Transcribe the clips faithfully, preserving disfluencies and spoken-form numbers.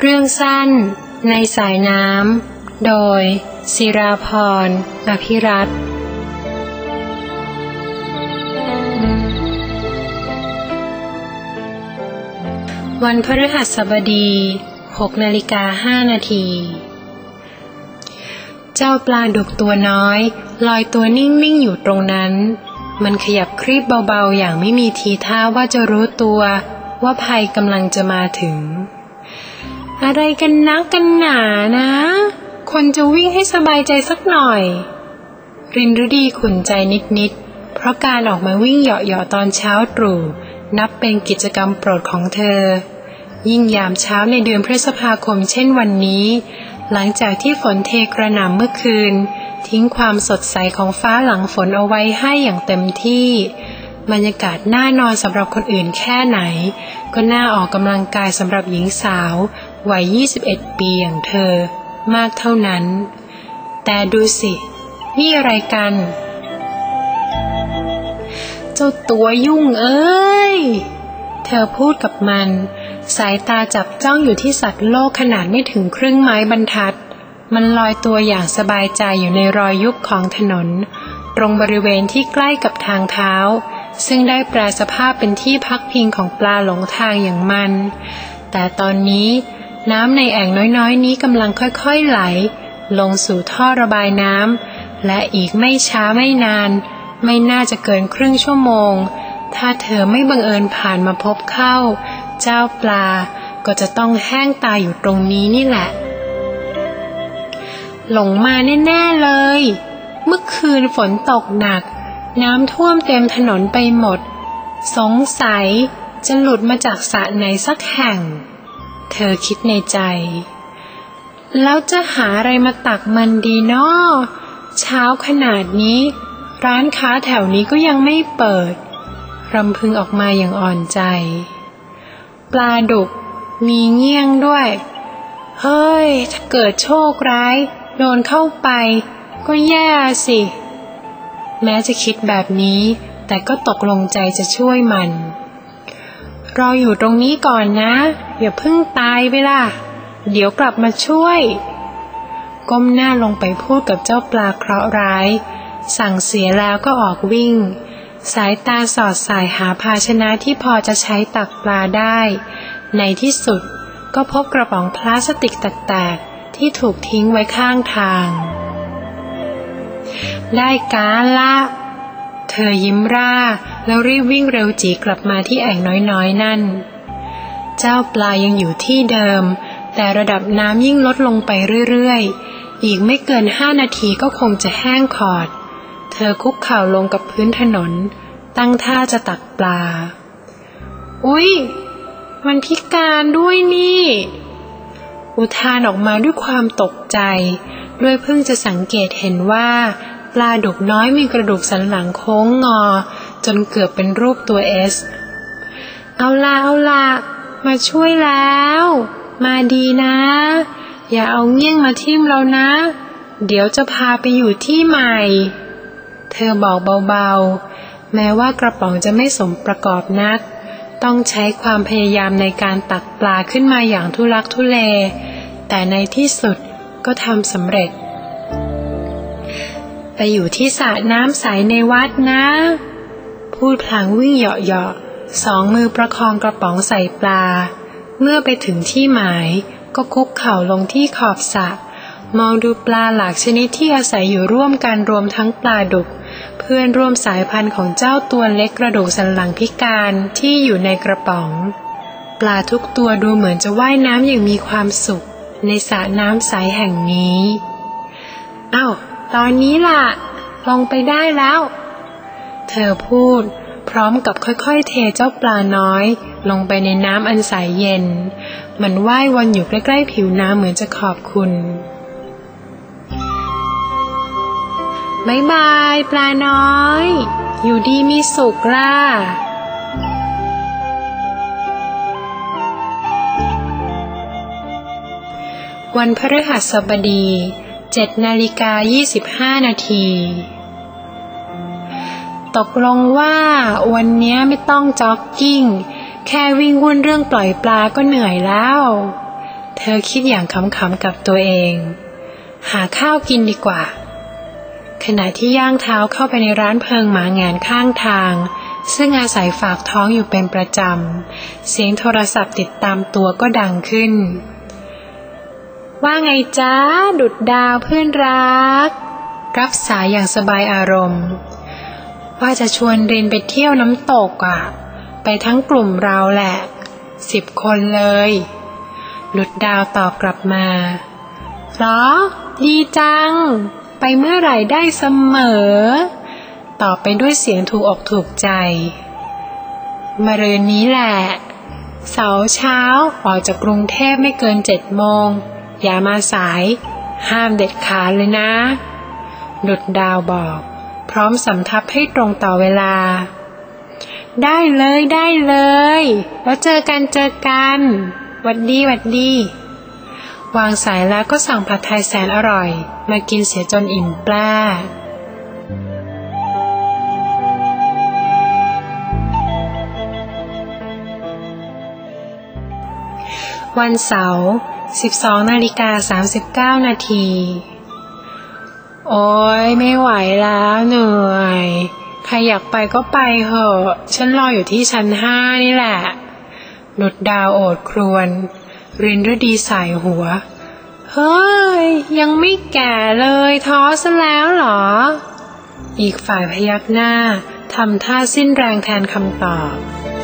เรื่องสั้นในสายน้ำโดยศิราพร อภิรัตน์วันพฤหัสบดีหกนาฬิกาห้านาทีเจ้าปลาดุกตัวน้อยลอยตัวนิ่งๆอยู่ตรงนั้นมันขยับครีบเบาๆอย่างไม่มีทีท่าว่าจะรู้ตัวว่าภัยกำลังจะมาถึงอะไรกันนักกันหนานะคนจะวิ่งให้สบายใจสักหน่อยรินฤดีขุ่นใจนิดๆเพราะการออกมาวิ่งเหยาะๆตอนเช้าตรู่นับเป็นกิจกรรมโปรดของเธอยิ่งยามเช้าในเดือนพฤษภาคมเช่นวันนี้หลังจากที่ฝนเทกระหน่ำเมื่อคืนทิ้งความสดใสของฟ้าหลังฝนเอาไว้ให้อย่างเต็มที่บรรยากาศน่านอนสำหรับคนอื่นแค่ไหนก็น่าออกกำลังกายสำหรับหญิงสาววัยยี่สิบเอ็ดปีอย่างเธอมากเท่านั้นแต่ดูสินี่อะไรกันเจ้าตัวยุ่งเอ้ยเธอพูดกับมันสายตาจับจ้องอยู่ที่สัตว์โลกขนาดไม่ถึงครึ่งไม้บรรทัดมันลอยตัวอย่างสบายใจอยู่ในรอยยุบของถนนตรงบริเวณที่ใกล้กับทางเท้าซึ่งได้แปลสภาพเป็นที่พักพิงของปลาหลงทางอย่างมันแต่ตอนนี้น้ำในแอ่งน้อยๆนี้กำลังค่อยๆไหลลงสู่ท่อระบายน้ำและอีกไม่ช้าไม่นานไม่น่าจะเกินครึ่งชั่วโมงถ้าเธอไม่บังเอิญผ่านมาพบเข้าเจ้าปลาก็จะต้องแห้งตายอยู่ตรงนี้นี่แหละหลงมาแน่ๆเลยเมื่อคืนฝนตกหนักน้ำท่วมเต็มถนนไปหมดสงสัยจะหลุดมาจากสระไหนสักแห่งเธอคิดในใจแล้วจะหาอะไรมาตักมันดีน้อเช้าขนาดนี้ร้านค้าแถวนี้ก็ยังไม่เปิดรำพึงออกมาอย่างอ่อนใจปลาดุกมีเงี้ยงด้วยเฮ้ยถ้าเกิดโชคร้ายโดนเข้าไปก็แย่สิแม้จะคิดแบบนี้แต่ก็ตกลงใจจะช่วยมันรออยู่ตรงนี้ก่อนนะอย่าเพิ่งตายไปล่ะเดี๋ยวกลับมาช่วยก้มหน้าลงไปพูดกับเจ้าปลาเคราะห์ร้ายสั่งเสียแล้วก็ออกวิ่งสายตาสอดสายหาภาชนะที่พอจะใช้ตักปลาได้ในที่สุดก็พบกระป๋องพลาสติกแตกๆที่ถูกทิ้งไว้ข้างทางได้การละเธอยิ้มร่าแล้วรีบวิ่งเร็วจีกลับมาที่แอ่งน้อยๆนั่นเจ้าปลายังอยู่ที่เดิมแต่ระดับน้ำยิ่งลดลงไปเรื่อยๆอีกไม่เกินห้านาทีก็คงจะแห้งขอดเธอคุกเข่าลงกับพื้นถนนตั้งท่าจะตักปลาอุ๊ยมันพิการด้วยนี่อุทานออกมาด้วยความตกใจด้วยเพิ่งจะสังเกตเห็นว่าปลาดุกน้อยมีกระดูกสันหลังโค้งงอจนเกือบเป็นรูปตัวเอสเอาล่ะเอาล่ะมาช่วยแล้วมาดีนะอย่าเอาเงี้ยงมาทิ่มเรานะเดี๋ยวจะพาไปอยู่ที่ใหม่เธอบอกเบาๆแม้ว่ากระป๋องจะไม่สมประกอบนักต้องใช้ความพยายามในการตักปลาขึ้นมาอย่างทุลักทุเลแต่ในที่สุดก็ทำสำเร็จไปอยู่ที่สระน้ำใสในวัดนะพูดพลางวิ่งเหาะๆสองมือประคองกระป๋องใส่ปลาเมื่อไปถึงที่หมายก็คุกเข่าลงที่ขอบสระมองดูปลาหลากชนิดที่อาศัยอยู่ร่วมกันรวมทั้งปลาดุกเพื่อนร่วมสายพันธุ์ของเจ้าตัวเล็กกระดูกสันหลังพิการที่อยู่ในกระป๋องปลาทุกตัวดูเหมือนจะว่ายน้ำอย่างมีความสุขในสระน้ำใสแห่งนี้อ้าวตอนนี้ล่ะลงไปได้แล้วเธอพูดพร้อมกับค่อยๆเทเจ้าปลาน้อยลงไปในน้ำอันใสเย็นมันว่ายวนอยู่ใกล้ๆผิวน้ำเหมือนจะขอบคุณบ๊ายบายปลาน้อยอยู่ดีมีสุขล่ะวันพฤหัสบดีเจ็ดนาฬิกายี่สิบห้านาทีตกลงว่าวันนี้ไม่ต้องจ็อกกิ้งแค่วิ่งวุ่นเรื่องปล่อยปลาก็เหนื่อยแล้วเธเธอคิดอย่างขำๆกับตัวเองหาข้าวกินดีกว่าขณะที่ย่างเท้าเข้าไปในร้านเพิงหมาแงนข้างทางซึ่งอาศัยฝากท้องอยู่เป็นประจำเสียงโทรศัพท์ติดตามตัวก็ดังขึ้นว่าไงจ๊ะดุจดาวเพื่อนรักรับสายอย่างสบายอารมณ์ว่าจะชวนรินไปเที่ยวน้ำตกอ่ะไปทั้งกลุ่มเราแหละสิบคนเลยดุจดาวตอบกลับมาเหรอดีจังไปเมื่อไหร่ได้เสมอตอบไปด้วยเสียงถูกอกถูกใจมะรืนนี้แหละเสาร์เช้าออกจากกรุงเทพไม่เกินเจ็ดโมงอย่ามาสายห้ามเด็ดขาดเลยนะดุจดาวบอกพร้อมสำทับให้ตรงต่อเวลาได้เลยได้เลยแล้วเจอกันเจอกันหวัดดีหวัดดีวางสายแล้วก็สั่งผัดไทยแสนอร่อยมากินเสียจนอิ่มแปร่วันเสาร์ สิบสองนาฬิกาสามสิบเก้านาทีโอ๊ยไม่ไหวแล้วเหนื่อยใครอยากไปก็ไปเหอะฉันรออยู่ที่ชั้นห้านี่แหละดุจดาวโอดครวญรินฤดีสายหัวเฮ้ยยังไม่แก่เลยท้อซะแล้วเหรออีกฝ่ายพยักหน้าทำท่าสิ้นแรงแทนคำตอบ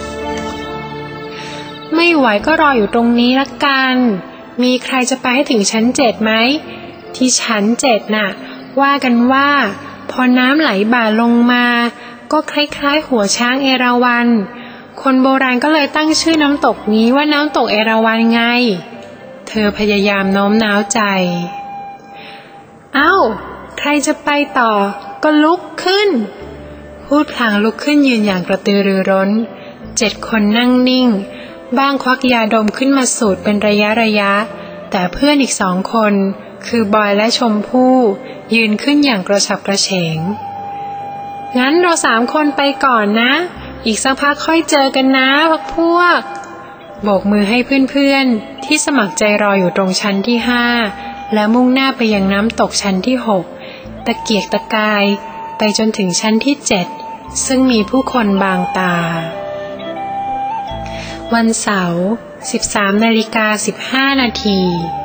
ไม่ไหวก็รออยู่ตรงนี้ละกันมีใครจะไปให้ถึงชั้นเจ็ดไหมที่ชั้นเจ็ดน่ะว่ากันว่าพอน้ำไหลบ่าลงมาก็คล้ายๆหัวช้างเอราวัณคนโบราณก็เลยตั้งชื่อน้ำตกนี้ว่าน้ำตกเอราวัณไงเธอพยายามโน้มน้าวใจเอ้าใครจะไปต่อก็ลุกขึ้นพูดพลางลุกขึ้นยืนอย่างกระตือรือร้นเจ็ดคนนั่งนิ่งบ้างควักยาดมขึ้นมาสูดเป็นระยะระยะแต่เพื่อนอีกสองคนคือบอยและชมพู่ยืนขึ้นอย่างกระฉับกระเฉงงั้นเราสามคนไปก่อนนะอีกสักพักค่อยเจอกันนะพวกพวกโบกมือให้เพื่อนๆที่สมัครใจรออยู่ตรงชั้นที่ห้าและมุ่งหน้าไปยังน้ำตกชั้นที่หกตะเกียกตะกายไปจนถึงชั้นที่เจ็ดซึ่งมีผู้คนบางตาวันเสาร์ สิบสามนาฬิกาสิบห้านาที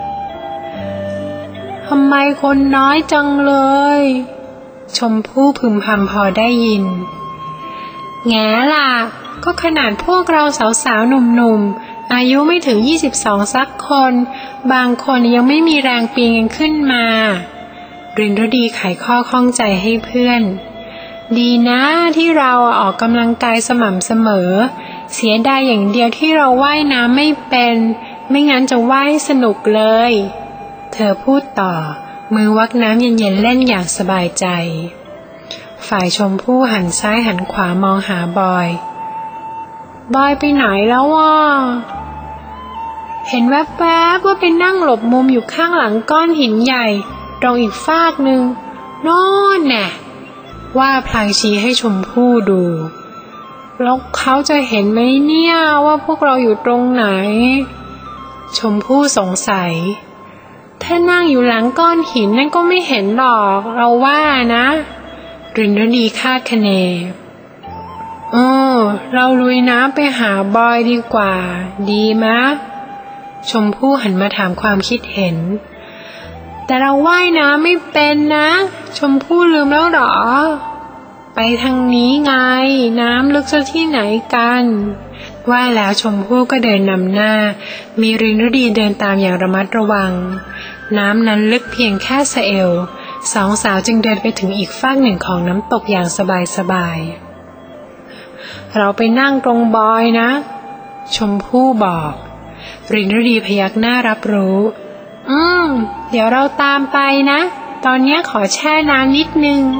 ทำไมคนน้อยจังเลยชมพู่พึมพำพอได้ยินแง่ล่ะก็ขนาดพวกเราสาวๆหนุ่มๆอายุไม่ถึงยี่สิบสองสักคนบางคนยังไม่มีแรงปีนกันขึ้นมารินฤดีไขข้อข้องใจให้เพื่อนดีนะที่เราออกกำลังกายสม่ำเสมอเสียดายอย่างเดียวที่เราว่ายน้ำไม่เป็นไม่งั้นจะว่ายสนุกเลยเธอพูดต่อมือวักน้ำเย็นๆเล่นอย่างสบายใจฝ่ายชมพู่หันซ้ายหันขวามองหาบอยบอยไปไหนแล้ววะเห็นแวบๆว่าไปนั่งหลบมุมอยู่ข้างหลังก้อนหินใหญ่ตรงอีกฟากหนึ่งโน่นแน่ว่าพลางชี้ให้ชมพู่ดูแล้วเขาจะเห็นไหมเนี่ยว่าพวกเราอยู่ตรงไหนชมพู่สงสัยถ้านั่งอยู่หลังก้อนหินนั่นก็ไม่เห็นหรอกเราว่านะรินฤดีคาดคะเนเออเราลุยน้ำไปหาบอยดีกว่าดีมะชมพู่หันมาถามความคิดเห็นแต่เราว่ายน้ำไม่เป็นนะชมพู่ลืมแล้วหรอไปทางนี้ไงน้ำลึกซะที่ไหนกันว่าแล้วชมพู่ก็เดินนำหน้ามีรินฤดีเดินตามอย่างระมัดระวังน้ำนั้นลึกเพียงแค่สะเอวสองสาวจึงเดินไปถึงอีกฟากหนึ่งของน้ำตกอย่างสบายๆเราไปนั่งตรงบอยนะชมพู่บอกรินฤดีพยักหน้ารับรู้อืมเดี๋ยวเราตามไปนะตอนนี้ขอแช่น้ำนิดนึง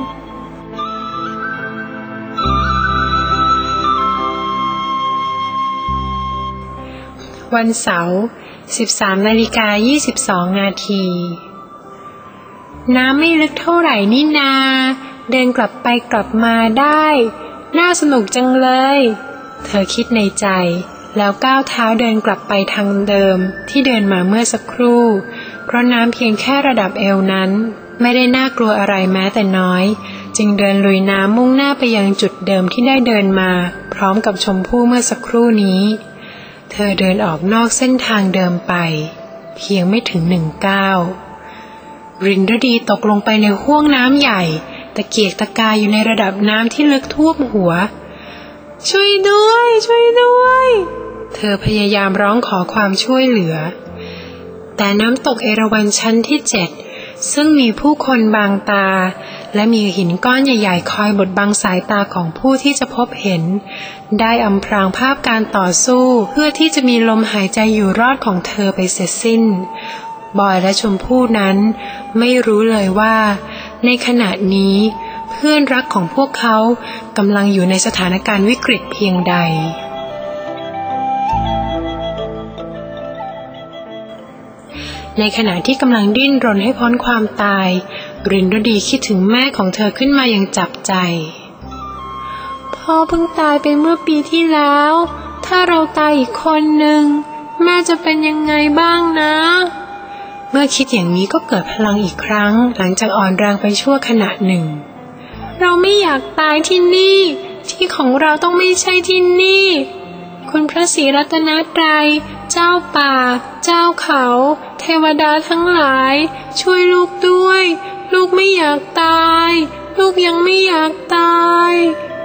วันเสาร์ สิบสามนาฬิกายี่สิบสองนาทีน้ำไม่ลึกเท่าไหร่นี่นาเดินกลับไปกลับมาได้น่าสนุกจังเลยเธอคิดในใจแล้วก้าวเท้าเดินกลับไปทางเดิมที่เดินมาเมื่อสักครู่เพราะน้ำเพียงแค่ระดับเอวนั้นไม่ได้น่ากลัวอะไรแม้แต่น้อยจึงเดินลุยน้ำมุ่งหน้าไปยังจุดเดิมที่ได้เดินมาพร้อมกับชมพู่เมื่อสักครู่นี้เธอเดินออกนอกเส้นทางเดิมไปเพียงไม่ถึงหนึ่งก้าวรินฤดีตกลงไปในห้วงน้ำใหญ่ตะเกียกตะกายอยู่ในระดับน้ำที่ลึกท่วมหัวช่วยด้วยช่วยด้วยเธอพยายามร้องขอความช่วยเหลือแต่น้ำตกเอราวัณชั้นที่เจ็ดซึ่งมีผู้คนบางตาและมีหินก้อนใหญ่ๆคอยบดบังสายตาของผู้ที่จะพบเห็นได้อำพรางภาพการต่อสู้เพื่อที่จะมีลมหายใจอยู่รอดของเธอไปเสร็จสิ้นบอยและชมพู่นั้นไม่รู้เลยว่าในขณะนี้เพื่อนรักของพวกเขากำลังอยู่ในสถานการณ์วิกฤตเพียงใดในขณะที่กำลังดิ้นรนให้พ้นความตายรินฤดีคิดถึงแม่ของเธอขึ้นมาอย่างจับใจพ่อเพิ่งตายไปเมื่อปีที่แล้วถ้าเราตายอีกคนหนึ่งแม่จะเป็นยังไงบ้างนะเมื่อคิดอย่างนี้ก็เกิดพลังอีกครั้งหลังจากอ่อนแรงไปชั่วขณะหนึ่งเราไม่อยากตายที่นี่ที่ของเราต้องไม่ใช่ที่นี่คุณพระศรีรัตนตรัยเจ้าป่าเจ้าเขาเทวดาทั้งหลายช่วยลูกด้วยลูกไม่อยากตายลูกยังไม่อยากตาย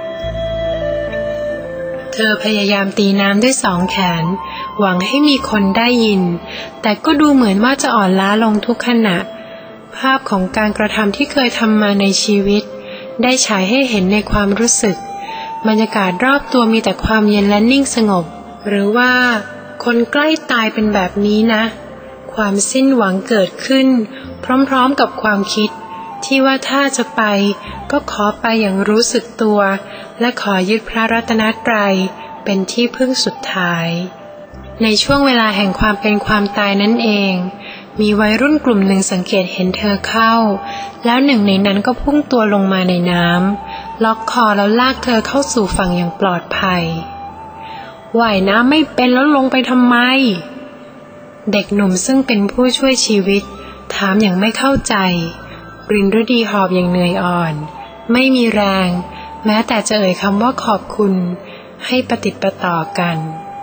เธอพยายามตีน้ำด้วยสองแขนหวังให้มีคนได้ยินแต่ก็ดูเหมือนว่าจะอ่อนล้าลงทุกขณะภาพของการกระทำที่เคยทำมาในชีวิตได้ฉายให้เห็นในความรู้สึกบรรยากาศรอบตัวมีแต่ความเย็นและนิ่งสงบหรือว่าคนใกล้ตายเป็นแบบนี้นะความสิ้นหวังเกิดขึ้นพร้อมๆกับความคิดที่ว่าถ้าจะไปก็ขอไปอย่างรู้สึกตัวและขอยึดพระรัตนตรัยเป็นที่พึ่งสุดท้ายในช่วงเวลาแห่งความเป็นความตายนั่นเองมีวัยรุ่นกลุ่มหนึ่งสังเกตเห็นเธอเข้าแล้วหนึ่งในนั้นก็พุ่งตัวลงมาในน้ำล็อกคอแล้วลากเธอเข้าสู่ฝั่งอย่างปลอดภัยว่ายน้ำไม่เป็นแล้วลงไปทำไมเด็กหนุ่มซึ่งเป็นผู้ช่วยชีวิตถามอย่างไม่เข้าใจรินฤดีหอบอย่างเหนื่อยอ่อนไม่มีแรงแม้แต่จะเอ่ยคำว่าขอบคุณให้ปฏิปต่อกัน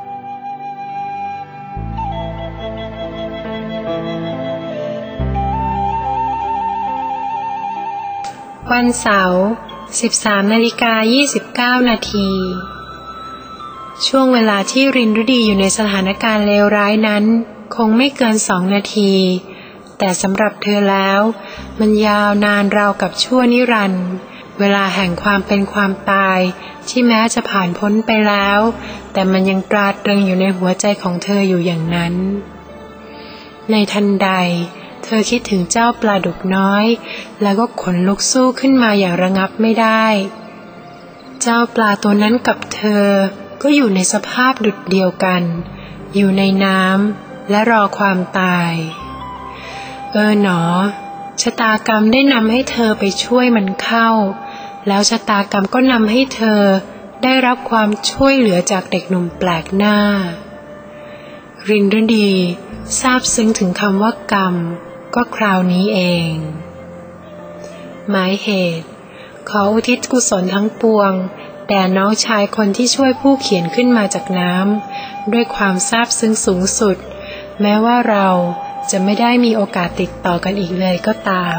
วันเสาร์ สิบสามนาฬิกายี่สิบเก้านาทีช่วงเวลาที่รินฤดีอยู่ในสถานการณ์เลวร้ายนั้นคงไม่เกินสองนาทีแต่สำหรับเธอแล้วมันยาวนานราวกับชั่วนิรันดร์เวลาแห่งความเป็นความตายที่แม้จะผ่านพ้นไปแล้วแต่มันยังตราตรึงอยู่ในหัวใจของเธออยู่อย่างนั้นในทันใดเธอคิดถึงเจ้าปลาดุกน้อยแล้วก็ขนลุกสู้ขึ้นมาอย่างระงับไม่ได้เจ้าปลาตัวนั้นกับเธอก็อยู่ในสภาพดุจเดียวกันอยู่ในน้ำและรอความตายเออหนอชะตากรรมได้นำให้เธอไปช่วยมันเข้าแล้วชะตากรรมก็นำให้เธอได้รับความช่วยเหลือจากเด็กหนุ่มแปลกหน้ารินฤดีซาบซึ้งถึงคำว่ากรรมก็คราวนี้เองหมายเหตุขออุทิศกุศลทั้งปวงแด่น้องชายคนที่ช่วยผู้เขียนขึ้นมาจากน้ำด้วยความซาบซึ้งสูงสุดแม้ว่าเราจะไม่ได้มีโอกาสติดต่อกันอีกเลยก็ตาม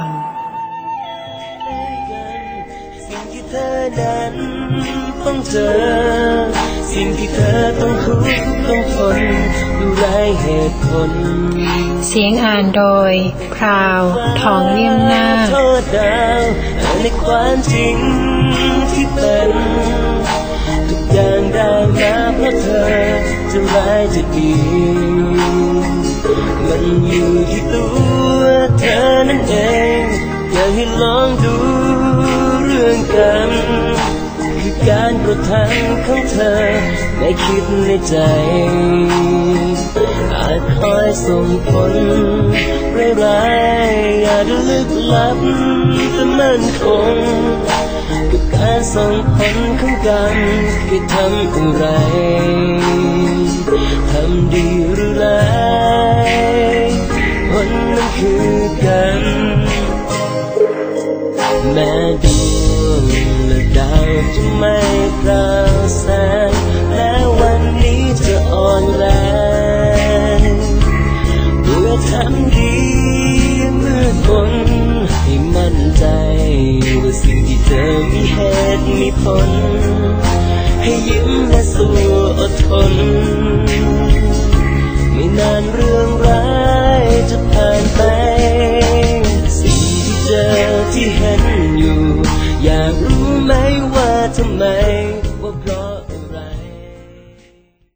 สิ่งที่เธอนั้นต้องเจอสิ่งที่เธอต้องทุกข์ต้องทนดูแลเหตุผลเสียงอ่านโดยพราวทองเลี่ยมหน้าโทษดาวในความจริงที่เป็นทุกอย่างได้มาเพราะเธอจะร้ายจะดีมันอยู่ที่ตัวเธอนั่นเองอยากให้ลองดูเรื่องกันคือการกระทำของเธอได้คิดในใจอาจคอยส่งผลร้ายๆอาจลึกลับแต่มั่นคงกับการส่งผลของกรรมที่ทำอะไรจะไม่ปราแสงแม้วันนี้จะอ่อนแรงเพื่อทำดีมืดมนให้มั่นใจว่าสิ่งที่เธอมีเหตุมีผลให้ยิ้มและสู้อดทนไม่นานเรื่อง